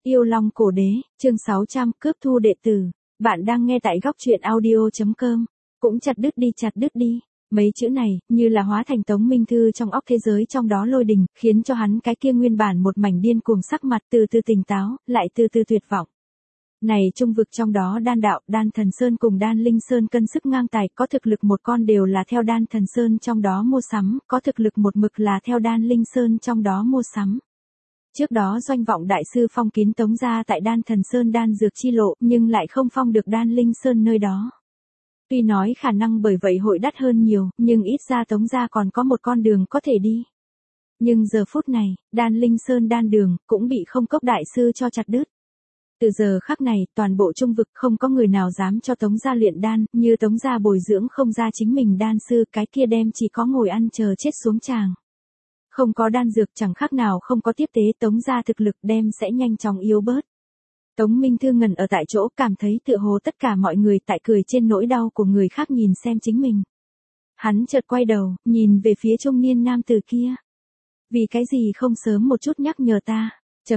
Yêu Long Cổ Đế, chương 600, cướp thu đệ tử. Bạn đang nghe tại góc truyện audio.com. Cũng chặt đứt đi. Mấy chữ này, như là hóa thành Tống Minh Thư trong óc thế giới trong đó lôi đình, khiến cho hắn cái kia nguyên bản một mảnh điên cuồng sắc mặt từ từ tỉnh táo, lại từ từ tuyệt vọng. Này trung vực trong đó đan đạo, đan thần sơn cùng đan linh sơn cân sức ngang tài, có thực lực một con đều là theo đan thần sơn trong đó mua sắm, có thực lực một mực là theo đan linh sơn trong đó mua sắm. Trước đó Doanh Vọng đại sư phong kiến Tống gia tại Đan Thần Sơn đan dược chi lộ, nhưng lại không phong được Đan Linh Sơn nơi đó. Tuy nói khả năng bởi vậy hội đắt hơn nhiều, nhưng ít ra Tống gia còn có một con đường có thể đi. Nhưng giờ phút này, Đan Linh Sơn đan đường cũng bị Không Cốc đại sư cho chặt đứt. Từ giờ khắc này, toàn bộ trung vực không có người nào dám cho Tống gia luyện đan, như Tống gia bồi dưỡng không ra chính mình đan sư, cái kia đem chỉ có ngồi ăn chờ chết xuống tràng. Không có đan dược chẳng khác nào không có tiếp tế, Tống gia thực lực đem sẽ nhanh chóng yếu bớt. Tống Minh Thư ngẩn ở tại chỗ, cảm thấy tựa hồ tất cả mọi người tại cười trên nỗi đau của người khác nhìn xem chính mình. Hắn chợt quay đầu, nhìn về phía trung niên nam tử kia. Vì cái gì không sớm một chút nhắc nhở ta?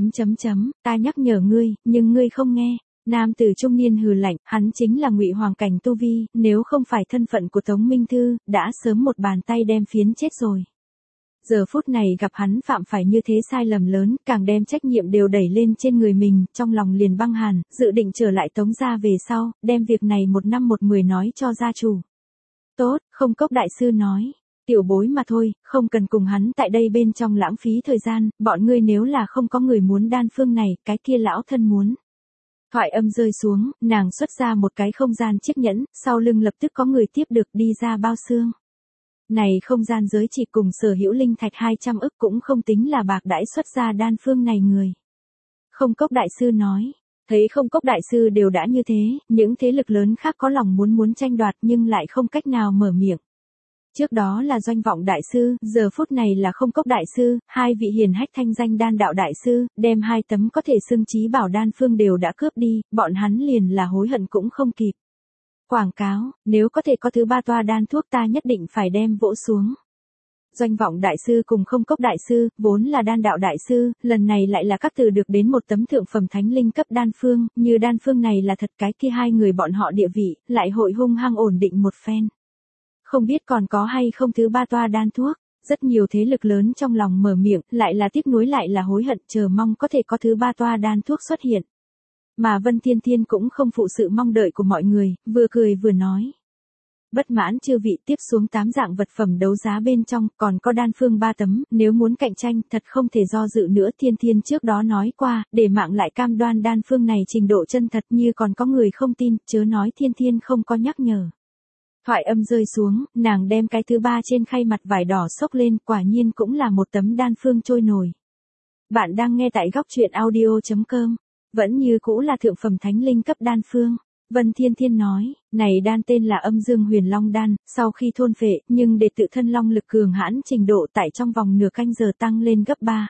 Ta nhắc nhở ngươi, nhưng ngươi không nghe. Nam tử trung niên hừ lạnh, hắn chính là Ngụy Hoàng cảnh tu vi, nếu không phải thân phận của Tống Minh Thư, đã sớm một bàn tay đem phiến chết rồi. Giờ phút này gặp hắn phạm phải như thế sai lầm lớn, càng đem trách nhiệm đều đẩy lên trên người mình, trong lòng liền băng hàn, dự định trở lại Tống gia về sau, đem việc này một năm một mười nói cho gia chủ. Tốt, Không Cốc đại sư nói, tiểu bối mà thôi, không cần cùng hắn tại đây bên trong lãng phí thời gian, bọn ngươi nếu là không có người muốn đan phương này, cái kia lão thân muốn. Thoại âm rơi xuống, nàng xuất ra một cái không gian chiếc nhẫn, sau lưng lập tức có người tiếp được đi ra bao xương. Này không gian giới chỉ cùng sở hữu linh thạch 200 ức cũng không tính là bạc đãi xuất ra đan phương này người. Không Cốc đại sư nói, thấy Không Cốc đại sư đều đã như thế, những thế lực lớn khác có lòng muốn tranh đoạt nhưng lại không cách nào mở miệng. Trước đó là Doanh Vọng đại sư, giờ phút này là Không Cốc đại sư, hai vị hiền hách thanh danh đan đạo đại sư, đem hai tấm có thể xưng chí bảo đan phương đều đã cướp đi, bọn hắn liền là hối hận cũng không kịp. Quảng cáo, nếu có thể có thứ ba toa đan thuốc ta nhất định phải đem vỗ xuống. Doanh Vọng đại sư cùng Không Cốc đại sư, vốn là đan đạo đại sư, lần này lại là các từ được đến một tấm thượng phẩm thánh linh cấp đan phương, như đan phương này là thật cái kia hai người bọn họ địa vị, lại hội hung hăng ổn định một phen. Không biết còn có hay không thứ ba toa đan thuốc, rất nhiều thế lực lớn trong lòng mở miệng, lại là tiếc nuối lại là hối hận, chờ mong có thể có thứ ba toa đan thuốc xuất hiện. Mà Vân Thiên Thiên cũng không phụ sự mong đợi của mọi người, vừa cười vừa nói. Bất mãn chư vị, tiếp xuống 8 dạng vật phẩm đấu giá bên trong, còn có đan phương 3 tấm, nếu muốn cạnh tranh, thật không thể do dự nữa. Thiên Thiên trước đó nói qua, để mạng lại cam đoan đan phương này trình độ chân thật, như còn có người không tin, chớ nói Thiên Thiên không có nhắc nhở. Thoại âm rơi xuống, nàng đem cái thứ ba trên khay mặt vải đỏ xốc lên, quả nhiên cũng là một tấm đan phương trôi nổi. Bạn đang nghe tại góc truyện audio.com. Vẫn như cũ là thượng phẩm thánh linh cấp đan phương. Vân Thiên Thiên nói, này đan tên là Âm Dương Huyền Long đan, sau khi thôn phệ, nhưng để tự thân long lực cường hãn trình độ tại trong vòng nửa canh giờ tăng lên gấp 3.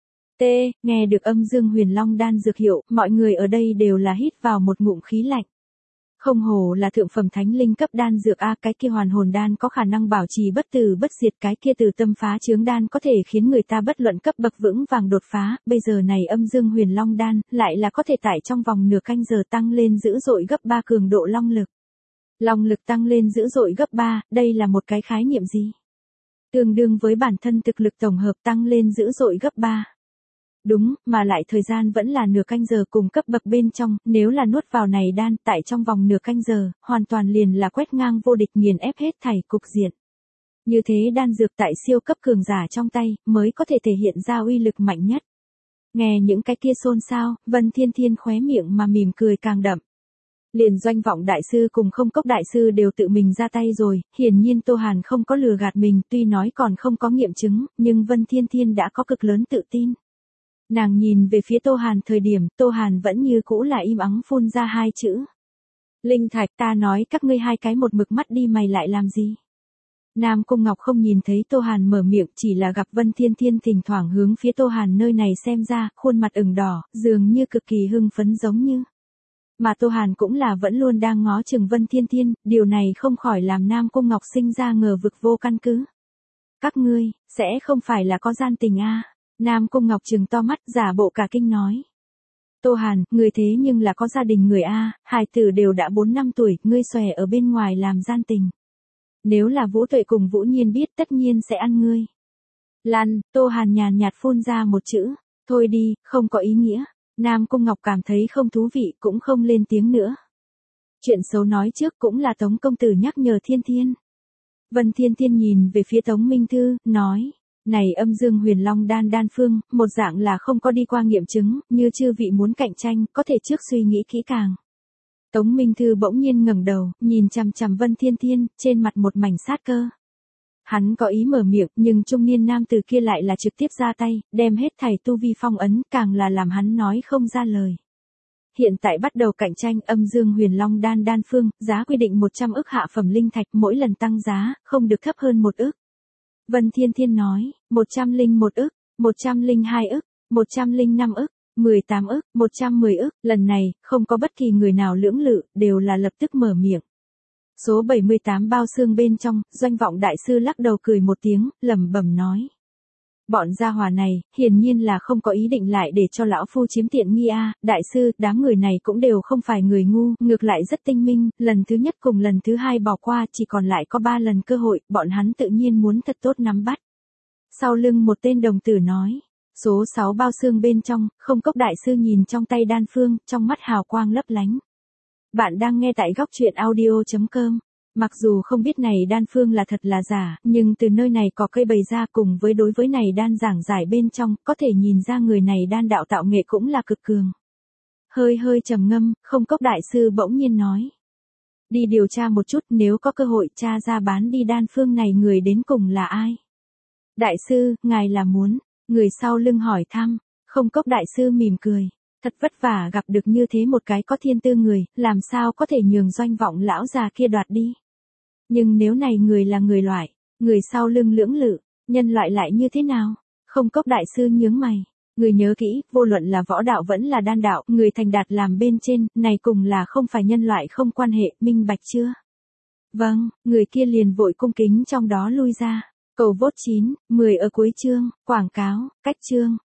Nghe được Âm Dương Huyền Long đan dược hiệu, mọi người ở đây đều là hít vào một ngụm khí lạnh. Không hổ là thượng phẩm thánh linh cấp đan dược a, cái kia hoàn hồn đan có khả năng bảo trì bất tử bất diệt, cái kia từ tâm phá chướng đan có thể khiến người ta bất luận cấp bậc vững vàng đột phá, bây giờ này Âm Dương Huyền Long đan lại là có thể tải trong vòng nửa canh giờ tăng lên dữ dội gấp 3 cường độ long lực. Long lực tăng lên dữ dội gấp 3, đây là một cái khái niệm gì? Tương đương với bản thân thực lực tổng hợp tăng lên dữ dội gấp 3. Đúng, mà lại thời gian vẫn là nửa canh giờ cùng cấp bậc bên trong, nếu là nuốt vào này đan tại trong vòng nửa canh giờ, hoàn toàn liền là quét ngang vô địch, nghiền ép hết thảy cục diện. Như thế đan dược tại siêu cấp cường giả trong tay, mới có thể thể hiện ra uy lực mạnh nhất. Nghe những cái kia xôn xao, Vân Thiên Thiên khóe miệng mà mỉm cười càng đậm. Liền Doanh Vọng đại sư cùng Không Cốc đại sư đều tự mình ra tay rồi, hiển nhiên Tô Hàn không có lừa gạt mình, tuy nói còn không có nghiệm chứng, nhưng Vân Thiên Thiên đã có cực lớn tự tin. Nàng nhìn về phía Tô Hàn thời điểm, Tô Hàn vẫn như cũ là im ắng phun ra hai chữ. Linh thạch, ta nói các ngươi hai cái một mực mắt đi mày lại làm gì? Nam Cung Ngọc không nhìn thấy Tô Hàn mở miệng, chỉ là gặp Vân Thiên Thiên thỉnh thoảng hướng phía Tô Hàn nơi này xem ra, khuôn mặt ửng đỏ, dường như cực kỳ hưng phấn giống như. Mà Tô Hàn cũng là vẫn luôn đang ngó chừng Vân Thiên Thiên, điều này không khỏi làm Nam Cung Ngọc sinh ra ngờ vực vô căn cứ. Các ngươi, sẽ không phải là có gian tình a? Nam Cung Ngọc trừng to mắt, giả bộ cả kinh nói. Tô Hàn, ngươi thế nhưng là có gia đình người a, hài tử đều đã 4 năm tuổi, ngươi xòe ở bên ngoài làm gian tình. Nếu là Vũ Tuệ cùng Vũ Nhiên biết tất nhiên sẽ ăn ngươi. Lăn, Tô Hàn nhàn nhạt phun ra một chữ, thôi đi, không có ý nghĩa. Nam Cung Ngọc cảm thấy không thú vị cũng không lên tiếng nữa. Chuyện xấu nói trước cũng là Tống công tử nhắc nhở Thiên Thiên. Vân Thiên Thiên nhìn về phía Tống Minh Thư, nói, này âm dương huyền long đan phương, một dạng là không có đi qua nghiệm chứng, như chư vị muốn cạnh tranh, có thể trước suy nghĩ kỹ càng. Tống Minh Thư bỗng nhiên ngẩng đầu, nhìn chằm chằm Vân Thiên Thiên, trên mặt một mảnh sát cơ. Hắn có ý mở miệng, nhưng trung niên nam tử kia lại là trực tiếp ra tay, đem hết thảy tu vi phong ấn, càng là làm hắn nói không ra lời. Hiện tại bắt đầu cạnh tranh âm dương huyền long đan phương, giá quy định 100 ức hạ phẩm linh thạch, mỗi lần tăng giá, không được thấp hơn 1 ức. Vân Thiên Thiên nói, 101 ức, 102 ức, 105 ức, 18 ức, 110 ức, lần này, không có bất kỳ người nào lưỡng lự, đều là lập tức mở miệng. Số 78 bao xương bên trong, Doanh Vọng đại sư lắc đầu cười một tiếng, lẩm bẩm nói. Bọn gia hỏa này, hiển nhiên là không có ý định lại để cho lão phu chiếm tiện nghi a, đại sư, đám người này cũng đều không phải người ngu, ngược lại rất tinh minh, lần thứ nhất cùng lần thứ hai bỏ qua, chỉ còn lại có 3 lần cơ hội, bọn hắn tự nhiên muốn thật tốt nắm bắt. Sau lưng một tên đồng tử nói, số 6 bao xương bên trong, Không Cốc đại sư nhìn trong tay đan phương, trong mắt hào quang lấp lánh. Bạn đang nghe tại góc truyện audio.com. Mặc dù không biết này đan phương là thật là giả, nhưng từ nơi này có cây bày ra cùng với đối với này đan giảng giải bên trong, có thể nhìn ra người này đan đạo tạo nghệ cũng là cực cường. Hơi trầm ngâm, Không Cốc đại sư bỗng nhiên nói. Đi điều tra một chút, nếu có cơ hội tra ra bán đi đan phương này người đến cùng là ai. Đại sư, ngài là muốn, người sau lưng hỏi thăm, Không Cốc đại sư mỉm cười. Thật vất vả gặp được như thế một cái có thiên tư người, làm sao có thể nhường Doanh Vọng lão già kia đoạt đi. Nhưng nếu này người là người loại, người sau lưng lưỡng lự, nhân loại lại như thế nào? Không Cốc đại sư nhướng mày. Người nhớ kỹ, vô luận là võ đạo vẫn là đan đạo, người thành đạt làm bên trên, này cùng là không phải nhân loại không quan hệ, minh bạch chưa? Vâng, người kia liền vội cung kính trong đó lui ra. Cầu vốt 9, 10 ở cuối chương, quảng cáo, cách chương.